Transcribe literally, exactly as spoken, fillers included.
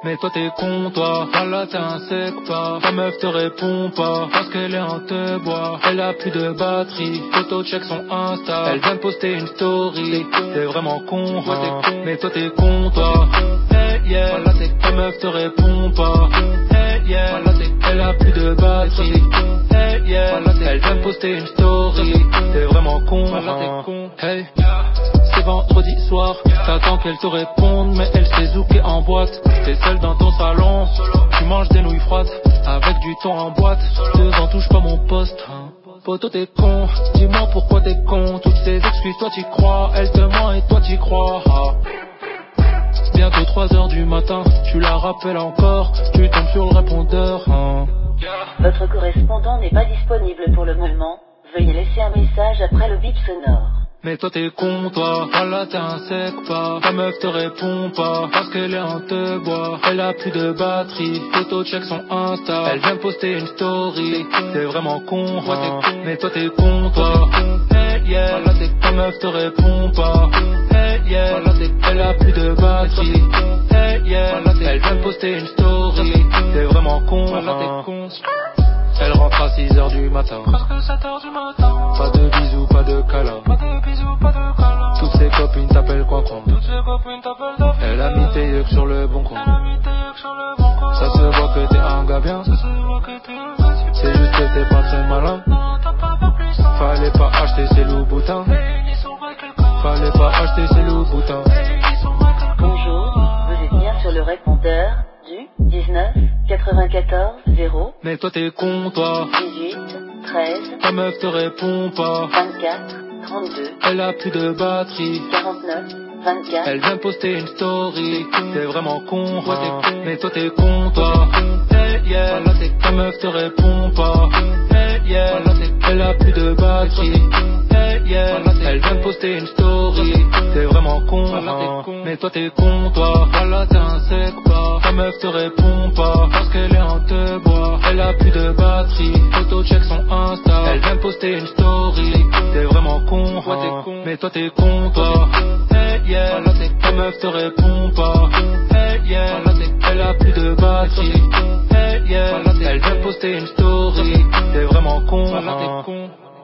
Mais toi t'es con toi, voilà t'es un sec pas. Ta meuf te répond pas, parce qu'elle est en te bois. Elle a plus de batterie, photo check son Insta. Elle vient de poster une story, t'es vraiment con, hein. Mais toi t'es con toi, hey yeah. Voilà t'es ta meuf te répond pas, hey yeah. Voilà t'es elle a plus de batterie, hey yeah. Voilà elle vient de poster une story, t'es vraiment con, hein. Hey, c'est vendredi soir, t'attends qu'elle te réponde, mais elle s'est zoukée en boîte. T'es seule dans ton salon, tu manges des nouilles froides, avec du thon en boîte. Devant touche pas mon poste, hein. Poto t'es con, dis-moi pourquoi t'es con. Toutes ces excuses toi t'y crois, elle te ment et toi t'y crois, ah. Bientôt trois heures du matin, tu la rappelles encore, tu tombes sur le répondeur, hein. Votre correspondant n'est pas disponible pour le moment. Veuillez laisser un message après le bip sonore. Mais toi t'es con toi, voilà t'es un sec pas. Ta meuf te répond pas, parce qu'elle est en te bois. Elle a plus de batterie, photo check son Insta. Elle vient de poster une story, t'es vraiment con, hein. Mais toi t'es con toi, hey yeah. Voilà t'es ta meuf te répond pas, hey yeah. Voilà t'es elle a plus de batterie, hey yeah. Voilà elle vient de poster une story, t'es vraiment con, hein. Elle rentre à six heures du matin, presque sept heures du matin. Pas de bisous, pas de câlins, pas de bisous, pas de câlins. Toutes ses copines t'appellent quoi con, toutes ses copines t'appellent David. Elle a mis tes yeux sur le bon coin, elle a mis tes yeux sur le bon coin. Ça se voit que t'es un gars bien, ça se voit que t'es un gars bien. C'est juste que t'es pas très malin, non t'as pas pas plus ça. Fallait pas acheter ces loups boutins, fallait pas acheter ces loups boutins. Bonjour, vous êtes bien sur le répondeur du dix-neuf quatre-vingt-quatorze zéro. Mais toi t'es con toi, dix-huit treize. Ta meuf te répond pas, vingt-quatre trente-deux. Elle a plus de batterie, quarante-neuf vingt-quatre. Elle vient de poster une story, t'es vraiment con, hein. Mais toi t'es con toi, hey yeah. Voilà t'es ta meuf te répond pas, hey yeah. Voilà elle a plus de batterie, hey yeah. Elle vient de poster une story, t'es vraiment con, hein. Mais toi t'es con toi, voilà t'es un sec pas. Ta meuf te répond pas, parce qu'elle est en te bois. Elle a plus de batterie, photo check son Insta. Elle vient de poster une story, t'es vraiment con, hein. Mais toi t'es con toi, hey yeah. Voilà ta meuf te répond pas, hey yeah. Voilà elle a plus de batterie, hey yeah. Voilà elle vient de poster une story, t'es vraiment con, hein.